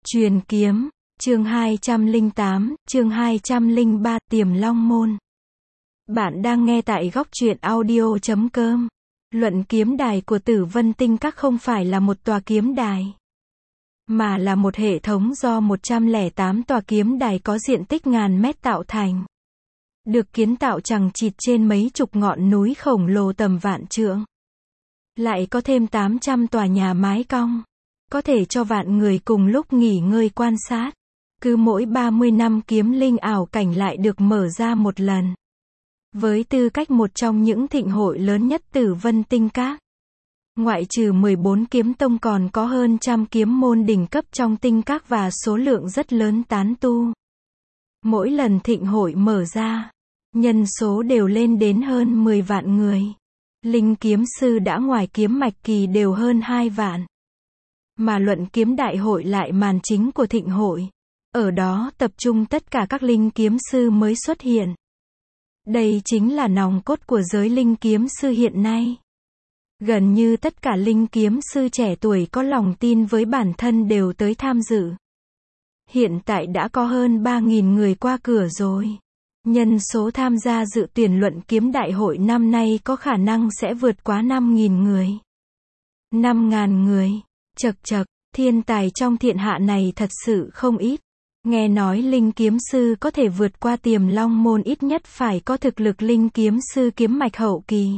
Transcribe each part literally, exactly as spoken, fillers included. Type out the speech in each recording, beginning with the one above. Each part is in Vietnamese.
Truyền kiếm, chương hai trăm lẻ tám, chương hai trăm lẻ ba, Tiềm Long Môn. Bạn đang nghe tại góc truyện audio chấm com. Luận kiếm đài của Tử Vân Tinh Các không phải là một tòa kiếm đài, mà là một hệ thống do một trăm lẻ tám tòa kiếm đài có diện tích ngàn mét tạo thành. Được kiến tạo chằng chịt trên mấy chục ngọn núi khổng lồ tầm vạn trượng. Lại có thêm tám trăm tòa nhà mái cong, có thể cho vạn người cùng lúc nghỉ ngơi quan sát. Cứ mỗi ba mươi năm kiếm linh ảo cảnh lại được mở ra một lần. Với tư cách một trong những thịnh hội lớn nhất Tử Vân Tinh Các, ngoại trừ mười bốn kiếm tông còn có hơn trăm kiếm môn đỉnh cấp trong tinh các và số lượng rất lớn tán tu. Mỗi lần thịnh hội mở ra, nhân số đều lên đến hơn mười vạn người. Linh kiếm sư đã ngoài kiếm mạch kỳ đều hơn hai vạn. Mà luận kiếm đại hội lại màn chính của thịnh hội. Ở đó tập trung tất cả các linh kiếm sư mới xuất hiện. Đây chính là nòng cốt của giới linh kiếm sư hiện nay. Gần như tất cả linh kiếm sư trẻ tuổi có lòng tin với bản thân đều tới tham dự. Hiện tại đã có hơn ba nghìn người qua cửa rồi. Nhân số tham gia dự tuyển luận kiếm đại hội năm nay có khả năng sẽ vượt quá năm nghìn người. năm nghìn người. Chậc chậc, thiên tài trong thiên hạ này thật sự không ít. Nghe nói linh kiếm sư có thể vượt qua Tiềm Long Môn ít nhất phải có thực lực linh kiếm sư kiếm mạch hậu kỳ.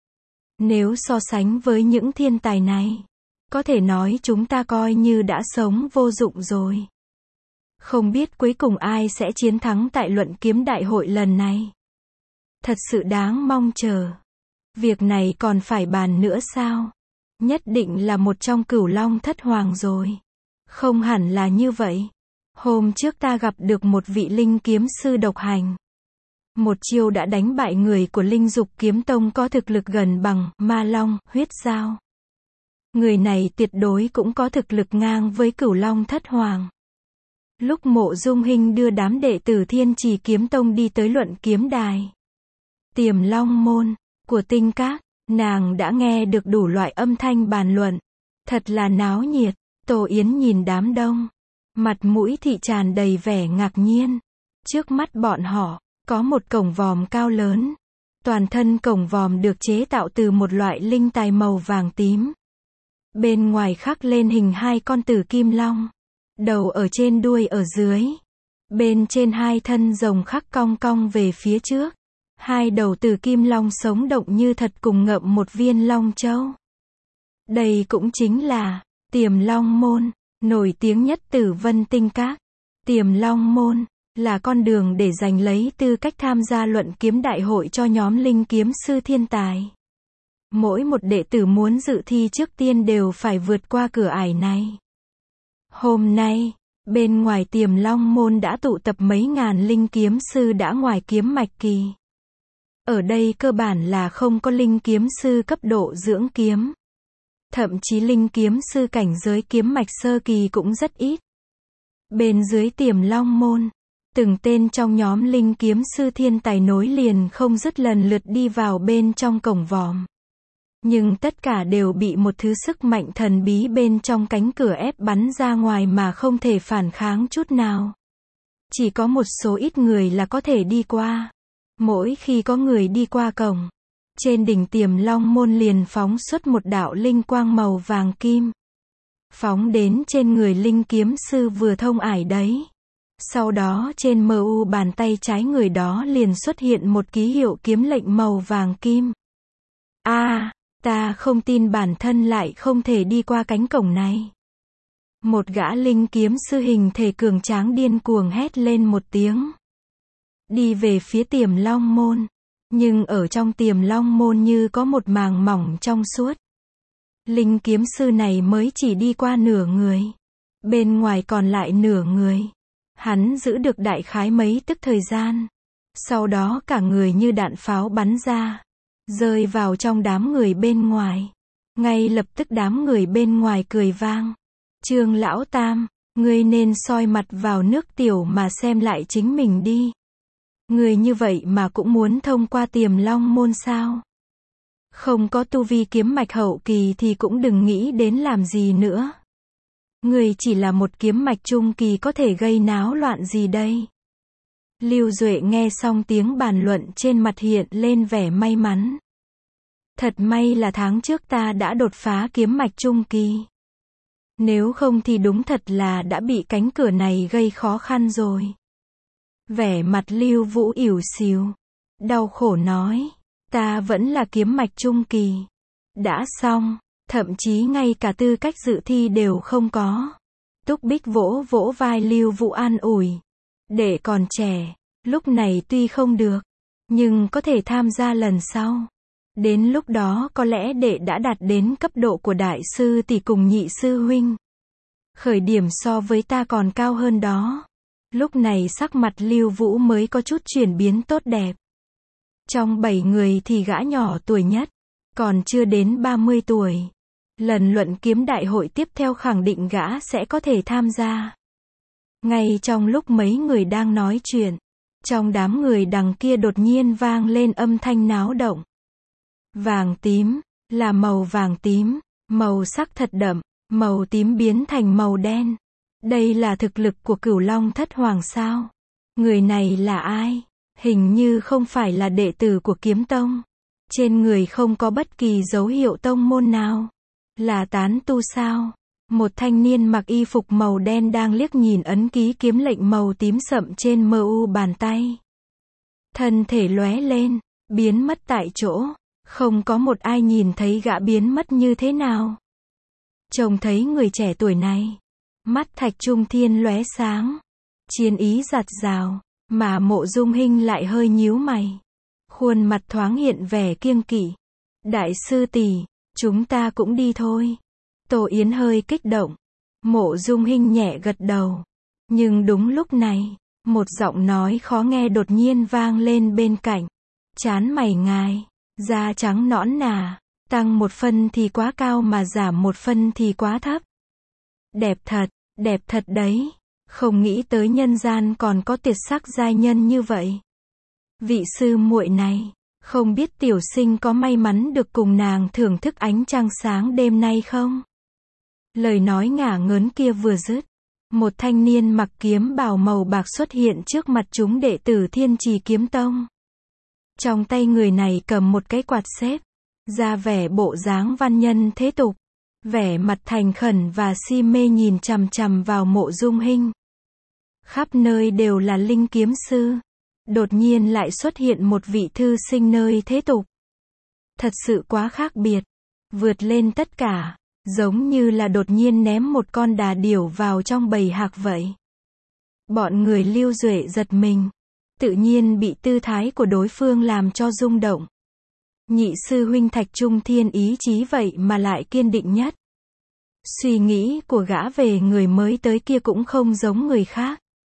Nếu so sánh với những thiên tài này, có thể nói chúng ta coi như đã sống vô dụng rồi. Không biết cuối cùng ai sẽ chiến thắng tại luận kiếm đại hội lần này. Thật sự đáng mong chờ. Việc này còn phải bàn nữa sao? Nhất định là một trong cửu long thất hoàng rồi. Không hẳn là như vậy. Hôm trước ta gặp được một vị linh kiếm sư độc hành. Một chiêu đã đánh bại người của Linh Dục Kiếm Tông có thực lực gần bằng Ma Long, Huyết Dao. Người này tuyệt đối cũng có thực lực ngang với cửu long thất hoàng. Lúc Mộ Dung Hinh đưa đám đệ tử Thiên Trì Kiếm Tông đi tới luận kiếm đài Tiềm Long Môn của Tinh Các, nàng đã nghe được đủ loại âm thanh bàn luận. Thật là náo nhiệt. Tô Yến nhìn đám đông, mặt mũi thị tràn đầy vẻ ngạc nhiên. Trước mắt bọn họ, có một cổng vòm cao lớn. Toàn thân cổng vòm được chế tạo từ một loại linh tài màu vàng tím. Bên ngoài khắc lên hình hai con tử kim long. Đầu ở trên đuôi ở dưới. Bên trên hai thân rồng khắc cong cong về phía trước. Hai đầu tử kim long sống động như thật cùng ngậm một viên long châu. Đây cũng chính là Tiềm Long Môn, nổi tiếng nhất Tử Vân Tinh Các. Tiềm Long Môn là con đường để giành lấy tư cách tham gia luận kiếm đại hội cho nhóm linh kiếm sư thiên tài. Mỗi một đệ tử muốn dự thi trước tiên đều phải vượt qua cửa ải này. Hôm nay, bên ngoài Tiềm Long Môn đã tụ tập mấy ngàn linh kiếm sư đã ngoài kiếm mạch kỳ. Ở đây cơ bản là không có linh kiếm sư cấp độ dưỡng kiếm. Thậm chí linh kiếm sư cảnh giới kiếm mạch sơ kỳ cũng rất ít. Bên dưới Tiềm Long Môn, từng tên trong nhóm linh kiếm sư thiên tài nối liền không dứt lần lượt đi vào bên trong cổng vòm. Nhưng tất cả đều bị một thứ sức mạnh thần bí bên trong cánh cửa ép bắn ra ngoài mà không thể phản kháng chút nào. Chỉ có một số ít người là có thể đi qua. Mỗi khi có người đi qua cổng, trên đỉnh Tiềm Long Môn liền phóng xuất một đạo linh quang màu vàng kim. Phóng đến trên người linh kiếm sư vừa thông ải đấy. Sau đó trên mờ u bàn tay trái người đó liền xuất hiện một ký hiệu kiếm lệnh màu vàng kim. A, à, ta không tin bản thân lại không thể đi qua cánh cổng này. Một gã linh kiếm sư hình thể cường tráng điên cuồng hét lên một tiếng. Đi về phía Tiềm Long Môn. Nhưng ở trong Tiềm Long Môn như có một màng mỏng trong suốt. Linh kiếm sư này mới chỉ đi qua nửa người. Bên ngoài còn lại nửa người. Hắn giữ được đại khái mấy tức thời gian. Sau đó cả người như đạn pháo bắn ra. Rơi vào trong đám người bên ngoài. Ngay lập tức đám người bên ngoài cười vang. Trương Lão Tam, ngươi nên soi mặt vào nước tiểu mà xem lại chính mình đi. Người như vậy mà cũng muốn thông qua Tiềm Long Môn sao? Không có tu vi kiếm mạch hậu kỳ thì cũng đừng nghĩ đến làm gì nữa. Người chỉ là một kiếm mạch trung kỳ có thể gây náo loạn gì đây? Lưu Duệ nghe xong tiếng bàn luận trên mặt hiện lên vẻ may mắn. Thật may là tháng trước ta đã đột phá kiếm mạch trung kỳ. Nếu không thì đúng thật là đã bị cánh cửa này gây khó khăn rồi. Vẻ mặt Lưu Vũ ỉu xìu, đau khổ nói, ta vẫn là kiếm mạch trung kỳ. Đã xong, thậm chí ngay cả tư cách dự thi đều không có. Túc Bích vỗ vỗ vai Lưu Vũ an ủi. Đệ còn trẻ, lúc này tuy không được, nhưng có thể tham gia lần sau. Đến lúc đó có lẽ đệ đã đạt đến cấp độ của đại sư tỷ cùng nhị sư huynh. Khởi điểm so với ta còn cao hơn đó. Lúc này sắc mặt Lưu Vũ mới có chút chuyển biến tốt đẹp. Trong bảy người thì gã nhỏ tuổi nhất, còn chưa đến ba mươi tuổi. Lần luận kiếm đại hội tiếp theo khẳng định gã sẽ có thể tham gia. Ngay trong lúc mấy người đang nói chuyện, trong đám người đằng kia đột nhiên vang lên âm thanh náo động. Vàng tím, là màu vàng tím, màu sắc thật đậm, màu tím biến thành màu đen. Đây là thực lực của Cửu Long Thất Hoàng sao? Người này là ai? Hình như không phải là đệ tử của Kiếm Tông. Trên người không có bất kỳ dấu hiệu tông môn nào. Là tán tu sao? Một thanh niên mặc y phục màu đen đang liếc nhìn ấn ký kiếm lệnh màu tím sậm trên mờ u bàn tay. Thân thể lóe lên, biến mất tại chỗ. Không có một ai nhìn thấy gã biến mất như thế nào. Trông thấy người trẻ tuổi này, mắt Thạch Trung Thiên lóe sáng, chiến ý giạt rào, mà Mộ Dung Hinh lại hơi nhíu mày. Khuôn mặt thoáng hiện vẻ kiêng kỵ. Đại sư tỷ, chúng ta cũng đi thôi. Tô Yến hơi kích động. Mộ Dung Hinh nhẹ gật đầu. Nhưng đúng lúc này, một giọng nói khó nghe đột nhiên vang lên bên cạnh. Trán mày ngài, da trắng nõn nà, tăng một phân thì quá cao mà giảm một phân thì quá thấp. Đẹp thật, đẹp thật đấy. Không nghĩ tới nhân gian còn có tuyệt sắc giai nhân như vậy. Vị sư muội này, không biết tiểu sinh có may mắn được cùng nàng thưởng thức ánh trăng sáng đêm nay không? Lời nói ngả ngớn kia vừa dứt, một thanh niên mặc kiếm bào màu bạc xuất hiện trước mặt chúng đệ tử Thiên Trì Kiếm Tông. Trong tay người này cầm một cái quạt xếp, ra vẻ bộ dáng văn nhân thế tục, vẻ mặt thành khẩn và si mê nhìn chằm chằm vào Mộ Dung Hinh. Khắp nơi đều là linh kiếm sư, đột nhiên lại xuất hiện một vị thư sinh nơi thế tục. Thật sự quá khác biệt, vượt lên tất cả, giống như là đột nhiên ném một con đà điểu vào trong bầy hạc vậy. Bọn người Lưu Duệ giật mình, tự nhiên bị tư thái của đối phương làm cho rung động. Nhị sư huynh Thạch Trung Thiên ý chí vậy mà lại kiên định nhất. Suy nghĩ của gã về người mới tới kia cũng không giống người khác.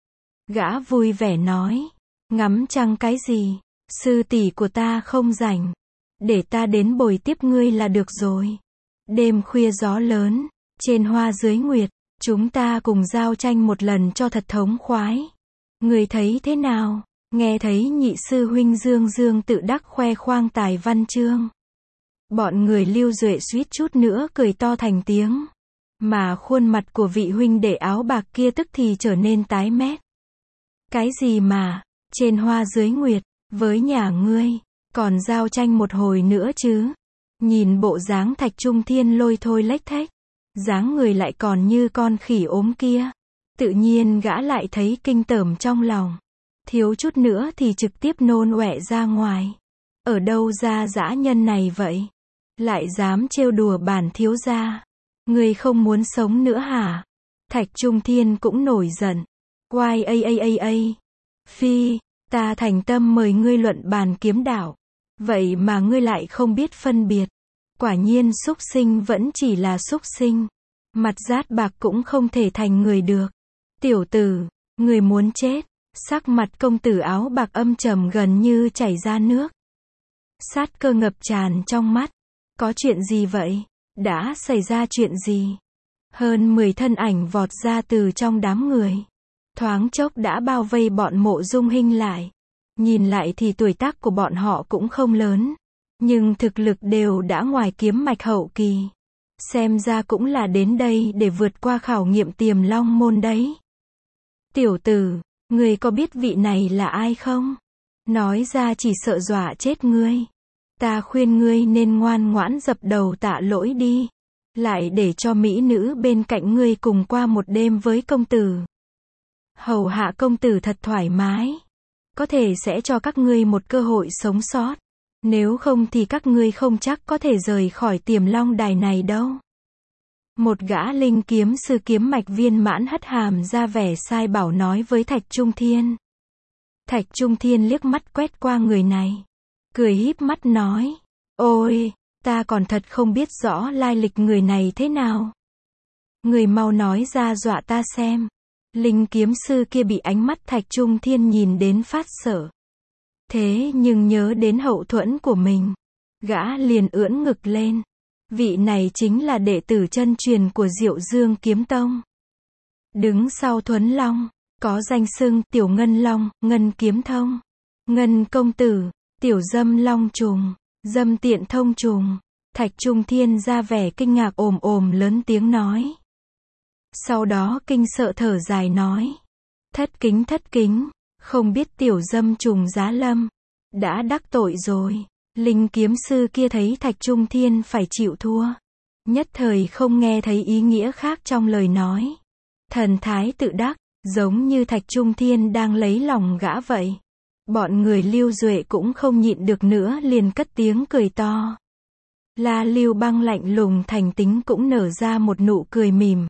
Gã vui vẻ nói, ngắm trăng cái gì, sư tỷ của ta không rảnh, để ta đến bồi tiếp ngươi là được rồi. Đêm khuya gió lớn, trên hoa dưới nguyệt, chúng ta cùng giao tranh một lần cho thật thống khoái. Ngươi thấy thế nào? Nghe thấy nhị sư huynh dương dương tự đắc khoe khoang tài văn chương. Bọn người Lưu Duệ suýt chút nữa cười to thành tiếng. Mà khuôn mặt của vị huynh đệ áo bạc kia tức thì trở nên tái mét. Cái gì mà, trên hoa dưới nguyệt, với nhà ngươi, còn giao tranh một hồi nữa chứ? Nhìn bộ dáng Thạch Trung Thiên lôi thôi lếch thếch, dáng người lại còn như con khỉ ốm kia. Tự nhiên gã lại thấy kinh tởm trong lòng. Thiếu chút nữa thì trực tiếp nôn ọe ra ngoài. Ở đâu ra dã nhân này vậy? Lại dám trêu đùa bản thiếu gia. Ngươi không muốn sống nữa hả? Thạch Trung Thiên cũng nổi giận. Quai a a a a. Phi, ta thành tâm mời ngươi luận bàn kiếm đạo. Vậy mà ngươi lại không biết phân biệt. Quả nhiên súc sinh vẫn chỉ là súc sinh. Mặt rát bạc cũng không thể thành người được. Tiểu tử, ngươi muốn chết. Sắc mặt công tử áo bạc âm trầm gần như chảy ra nước. Sát cơ ngập tràn trong mắt. Có chuyện gì vậy? Đã xảy ra chuyện gì? Hơn mười thân ảnh vọt ra từ trong đám người. Thoáng chốc đã bao vây bọn Mộ Dung Hinh lại. Nhìn lại thì tuổi tác của bọn họ cũng không lớn. Nhưng thực lực đều đã ngoài kiếm mạch hậu kỳ. Xem ra cũng là đến đây để vượt qua khảo nghiệm Tiềm Long môn đấy. Tiểu tử, ngươi có biết vị này là ai không? Nói ra chỉ sợ dọa chết ngươi. Ta khuyên ngươi nên ngoan ngoãn dập đầu tạ lỗi đi. Lại để cho mỹ nữ bên cạnh ngươi cùng qua một đêm với công tử. Hầu hạ công tử thật thoải mái. Có thể sẽ cho các ngươi một cơ hội sống sót. Nếu không thì các ngươi không chắc có thể rời khỏi Tiềm Long đài này đâu. Một gã linh kiếm sư kiếm mạch viên mãn hất hàm ra vẻ sai bảo nói với Thạch Trung Thiên. Thạch Trung Thiên liếc mắt quét qua người này. Cười híp mắt nói. Ôi, ta còn thật không biết rõ lai lịch người này thế nào. Người mau nói ra dọa ta xem. Linh kiếm sư kia bị ánh mắt Thạch Trung Thiên nhìn đến phát sợ. Thế nhưng nhớ đến hậu thuẫn của mình. Gã liền ưỡn ngực lên. Vị này chính là đệ tử chân truyền của Diệu Dương Kiếm Tông. Đứng sau Thuấn Long, có danh xưng Tiểu Ngân Long, Ngân Kiếm Thông. Ngân Công Tử, Tiểu Dâm Long Trùng, Dâm Tiện Thông Trùng. Thạch Trung Thiên ra vẻ kinh ngạc ồm ồm lớn tiếng nói. Sau đó kinh sợ thở dài nói. Thất kính thất kính, không biết Tiểu Dâm Trùng giá lâm. Đã đắc tội rồi. Linh kiếm sư kia thấy Thạch Trung Thiên phải chịu thua. Nhất thời không nghe thấy ý nghĩa khác trong lời nói. Thần thái tự đắc, giống như Thạch Trung Thiên đang lấy lòng gã vậy. Bọn người Lưu Duệ cũng không nhịn được nữa liền cất tiếng cười to. La Lưu Băng lạnh lùng thành tính cũng nở ra một nụ cười mỉm.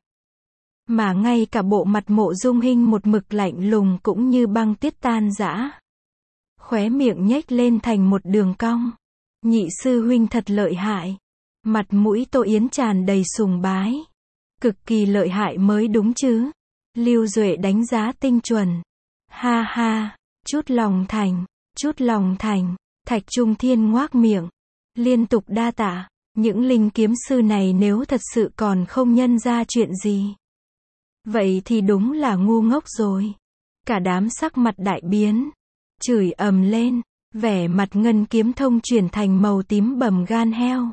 Mà ngay cả bộ mặt Mộ Dung Hinh một mực lạnh lùng cũng như băng tuyết tan rã. Khóe miệng nhếch lên thành một đường cong. Nhị sư huynh thật lợi hại. Mặt mũi Tô Yến tràn đầy sùng bái. Cực kỳ lợi hại mới đúng chứ. Lưu Duệ đánh giá tinh chuẩn. Ha ha, chút lòng thành, chút lòng thành. Thạch Trung Thiên ngoác miệng. Liên tục đa tạ. Những linh kiếm sư này nếu thật sự còn không nhân ra chuyện gì. Vậy thì đúng là ngu ngốc rồi. Cả đám sắc mặt đại biến. Chửi ầm lên. Vẻ mặt Ngân Kiếm Thông chuyển thành màu tím bầm gan heo.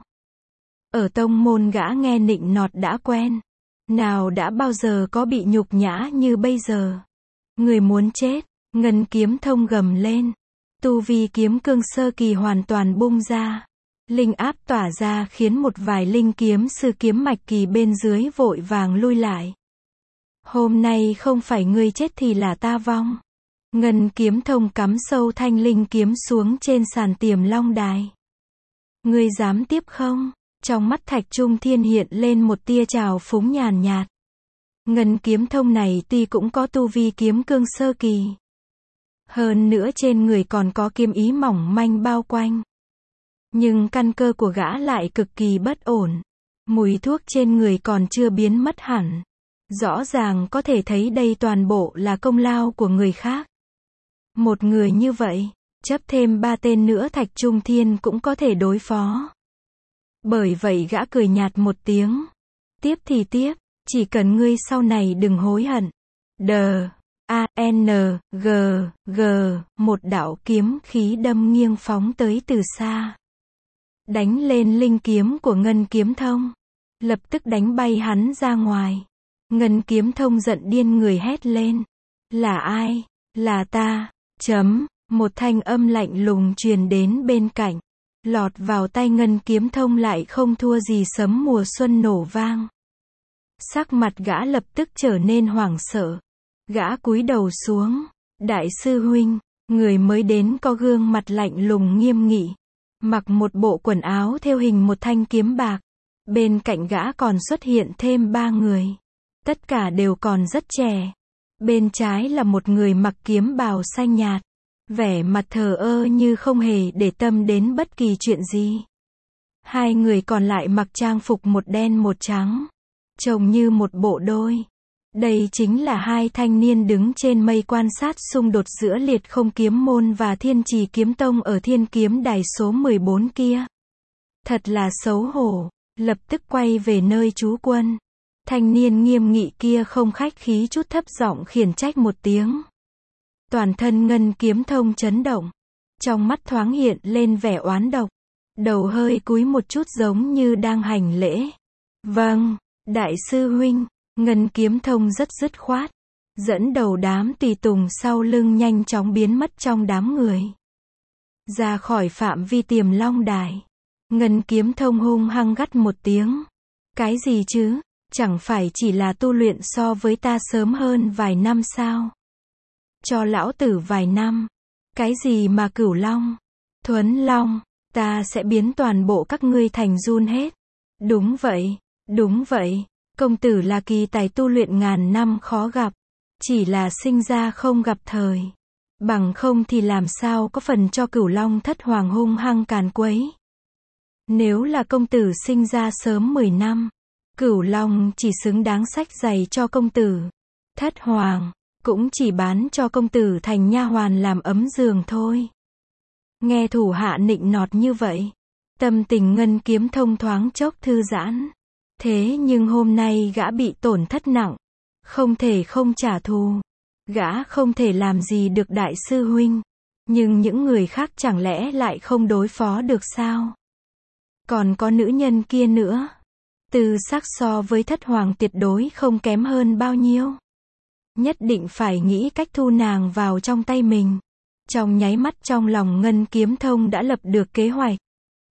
Ở tông môn gã nghe nịnh nọt đã quen. Nào đã bao giờ có bị nhục nhã như bây giờ. Người muốn chết. Ngân Kiếm Thông gầm lên. Tu vi kiếm cương sơ kỳ hoàn toàn bung ra. Linh áp tỏa ra khiến một vài linh kiếm sư kiếm mạch kỳ bên dưới vội vàng lui lại. Hôm nay không phải ngươi chết thì là ta vong. Ngân Kiếm Thông cắm sâu thanh linh kiếm xuống trên sàn Tiềm Long đài. Ngươi dám tiếp không? Trong mắt Thạch Trung Thiên hiện lên một tia trào phúng nhàn nhạt. Ngân Kiếm Thông này tuy cũng có tu vi kiếm cương sơ kỳ. Hơn nữa trên người còn có kiếm ý mỏng manh bao quanh. Nhưng căn cơ của gã lại cực kỳ bất ổn. Mùi thuốc trên người còn chưa biến mất hẳn. Rõ ràng có thể thấy đây toàn bộ là công lao của người khác. Một người như vậy, chấp thêm ba tên nữa Thạch Trung Thiên cũng có thể đối phó. Bởi vậy gã cười nhạt một tiếng. Tiếp thì tiếp, chỉ cần ngươi sau này đừng hối hận. Đờ, A, N, G, G, một đạo kiếm khí đâm nghiêng phóng tới từ xa. Đánh lên linh kiếm của Ngân Kiếm Thông. Lập tức đánh bay hắn ra ngoài. Ngân Kiếm Thông giận điên người hét lên. Là ai? Là ta. Chấm, một thanh âm lạnh lùng truyền đến bên cạnh. Lọt vào tay Ngân Kiếm Thông lại không thua gì sấm mùa xuân nổ vang. Sắc mặt gã lập tức trở nên hoảng sợ. Gã cúi đầu xuống. Đại sư huynh, người mới đến có gương mặt lạnh lùng nghiêm nghị. Mặc một bộ quần áo thêu hình một thanh kiếm bạc. Bên cạnh gã còn xuất hiện thêm ba người. Tất cả đều còn rất trẻ. Bên trái là một người mặc kiếm bào xanh nhạt. Vẻ mặt thờ ơ như không hề để tâm đến bất kỳ chuyện gì. Hai người còn lại mặc trang phục một đen một trắng. Trông như một bộ đôi. Đây chính là hai thanh niên đứng trên mây quan sát xung đột giữa Liệt Không Kiếm Môn và Thiên Trì Kiếm Tông ở Thiên Kiếm Đài số mười bốn kia. Thật là xấu hổ. Lập tức quay về nơi trú quân. Thanh niên nghiêm nghị kia không khách khí chút thấp giọng khiển trách một tiếng. Toàn thân Ngân Kiếm Thông chấn động. Trong mắt thoáng hiện lên vẻ oán độc. Đầu hơi cúi một chút giống như đang hành lễ. Vâng, đại sư huynh. Ngân Kiếm Thông rất dứt khoát, dẫn đầu đám tùy tùng sau lưng nhanh chóng biến mất trong đám người. Ra khỏi phạm vi Tiềm Long Đài. Ngân Kiếm Thông hung hăng gắt một tiếng. Cái gì chứ, chẳng phải chỉ là tu luyện so với ta sớm hơn vài năm sao? Cho lão tử vài năm. Cái gì mà Cửu Long, Thuấn Long, ta sẽ biến toàn bộ các ngươi thành giun hết. Đúng vậy, đúng vậy, công tử là kỳ tài tu luyện ngàn năm khó gặp, chỉ là sinh ra không gặp thời. Bằng không thì làm sao có phần cho Cửu Long thất hoàng hung hăng càn quấy. Nếu là công tử sinh ra sớm mười năm, Cửu Long chỉ xứng đáng xách giày cho công tử. Thất hoàng cũng chỉ bán cho công tử thành nha hoàn làm ấm giường thôi. Nghe thủ hạ nịnh nọt như vậy, tâm tình Ngân Kiếm Thông thoáng chốc thư giãn. Thế nhưng hôm nay gã bị tổn thất nặng, không thể không trả thù. Gã không thể làm gì được đại sư huynh, nhưng những người khác chẳng lẽ lại không đối phó được sao? Còn có nữ nhân kia nữa, tư sắc so với thất hoàng tuyệt đối không kém hơn bao nhiêu. Nhất định phải nghĩ cách thu nàng vào trong tay mình. Trong nháy mắt trong lòng Ngân Kiếm Thông đã lập được kế hoạch.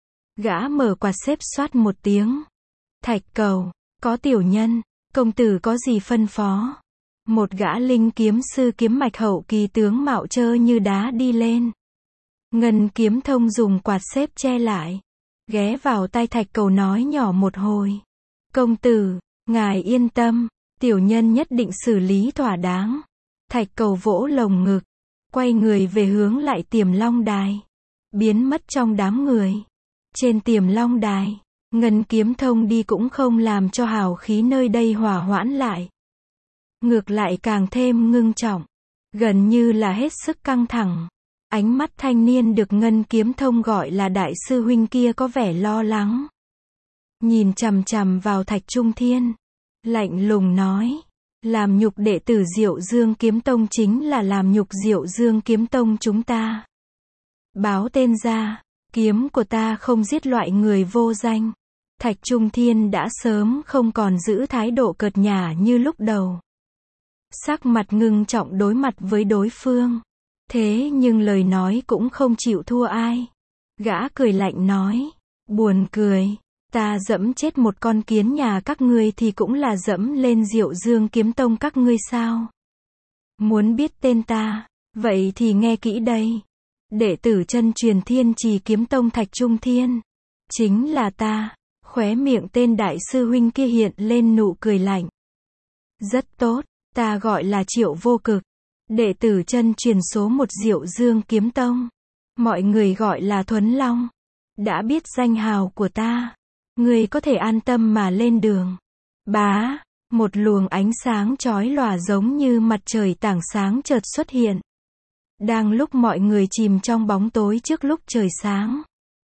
Gã mở quạt xếp xoát một tiếng. Thạch Cầu, có tiểu nhân, công tử có gì phân phó? Một gã linh kiếm sư kiếm mạch hậu kỳ tướng mạo trơ như đá đi lên. Ngân Kiếm Thông dùng quạt xếp che lại, ghé vào tai Thạch Cầu nói nhỏ một hồi. Công tử, ngài yên tâm, tiểu nhân nhất định xử lý thỏa đáng. Thạch Cầu vỗ lồng ngực, quay người về hướng lại Tiềm Long Đài, biến mất trong đám người. Trên Tiềm Long Đài, Ngân Kiếm Thông đi cũng không làm cho hào khí nơi đây hòa hoãn lại. Ngược lại càng thêm ngưng trọng, gần như là hết sức căng thẳng. Ánh mắt thanh niên được Ngân Kiếm Thông gọi là đại sư huynh kia có vẻ lo lắng. Nhìn chằm chằm vào Thạch Trung Thiên, lạnh lùng nói, làm nhục đệ tử Diệu Dương Kiếm Tông chính là làm nhục Diệu Dương Kiếm Tông chúng ta. Báo tên ra, kiếm của ta không giết loại người vô danh. Thạch Trung Thiên đã sớm không còn giữ thái độ cợt nhả như lúc đầu. Sắc mặt ngưng trọng đối mặt với đối phương. Thế nhưng lời nói cũng không chịu thua ai. Gã cười lạnh nói, buồn cười, ta dẫm chết một con kiến nhà các ngươi thì cũng là dẫm lên Diệu Dương Kiếm Tông các ngươi sao? Muốn biết tên ta, vậy thì nghe kỹ đây. Đệ tử chân truyền Thiên Trì Kiếm Tông Thạch Trung Thiên, chính là ta. Khóe miệng tên đại sư huynh kia hiện lên nụ cười lạnh. Rất tốt, ta gọi là Triệu Vô Cực, đệ tử chân truyền số một Diệu Dương Kiếm Tông. Mọi người gọi là Thuấn Long. Đã biết danh hào của ta, người có thể an tâm mà lên đường. Bá, một luồng ánh sáng chói lòa giống như mặt trời tảng sáng chợt xuất hiện. Đang lúc mọi người chìm trong bóng tối trước lúc trời sáng.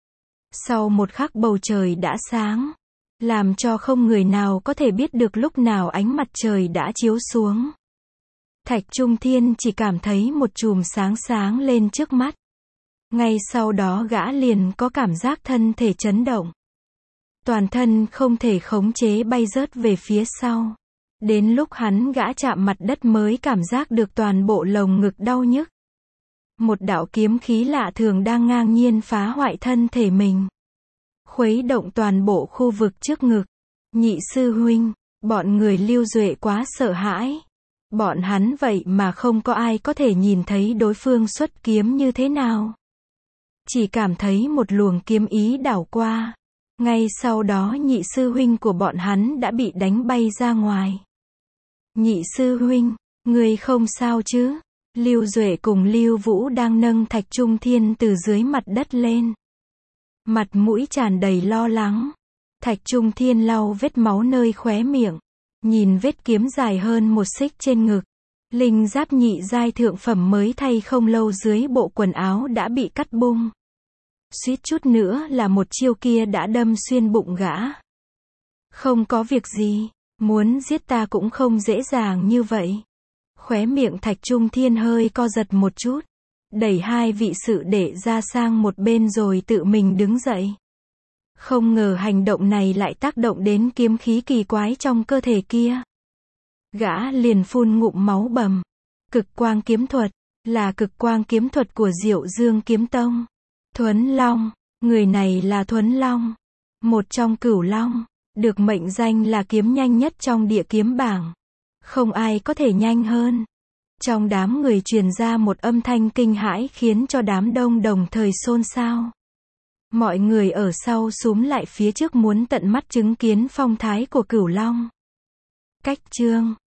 Sau một khắc bầu trời đã sáng, làm cho không người nào có thể biết được lúc nào ánh mặt trời đã chiếu xuống. Thạch Trung Thiên chỉ cảm thấy một chùm sáng sáng lên trước mắt. Ngay sau đó gã liền có cảm giác thân thể chấn động. Toàn thân không thể khống chế bay rớt về phía sau. Đến lúc hắn gã chạm mặt đất mới cảm giác được toàn bộ lồng ngực đau nhức. Một đạo kiếm khí lạ thường đang ngang nhiên phá hoại thân thể mình, khuấy động toàn bộ khu vực trước ngực. Nhị sư huynh, bọn người Lưu Duệ quá sợ hãi. Bọn hắn vậy mà không có ai có thể nhìn thấy đối phương xuất kiếm như thế nào. Chỉ cảm thấy một luồng kiếm ý đảo qua. Ngay sau đó nhị sư huynh của bọn hắn đã bị đánh bay ra ngoài. Nhị sư huynh, người không sao chứ? Lưu Duệ cùng Lưu Vũ đang nâng Thạch Trung Thiên từ dưới mặt đất lên. Mặt mũi tràn đầy lo lắng. Thạch Trung Thiên lau vết máu nơi khóe miệng. Nhìn vết kiếm dài hơn một xích trên ngực. Linh giáp nhị giai thượng phẩm mới thay không lâu dưới bộ quần áo đã bị cắt bung. Suýt chút nữa là một chiêu kia đã đâm xuyên bụng gã. Không có việc gì, muốn giết ta cũng không dễ dàng như vậy. Khóe miệng Thạch Trung Thiên hơi co giật một chút, đẩy hai vị sự đệ ra sang một bên rồi tự mình đứng dậy. Không ngờ hành động này lại tác động đến kiếm khí kỳ quái trong cơ thể kia. Gã liền phun ngụm máu bầm. Cực quang kiếm thuật, là cực quang kiếm thuật của Diệu Dương Kiếm Tông. Thuấn Long, người này là Thuấn Long, một trong cửu long, được mệnh danh là kiếm nhanh nhất trong địa kiếm bảng. Không ai có thể nhanh hơn. Trong đám người truyền ra một âm thanh kinh hãi khiến cho đám đông đồng thời xôn xao. Mọi người ở sau xúm lại phía trước muốn tận mắt chứng kiến phong thái của cửu long. Cách chương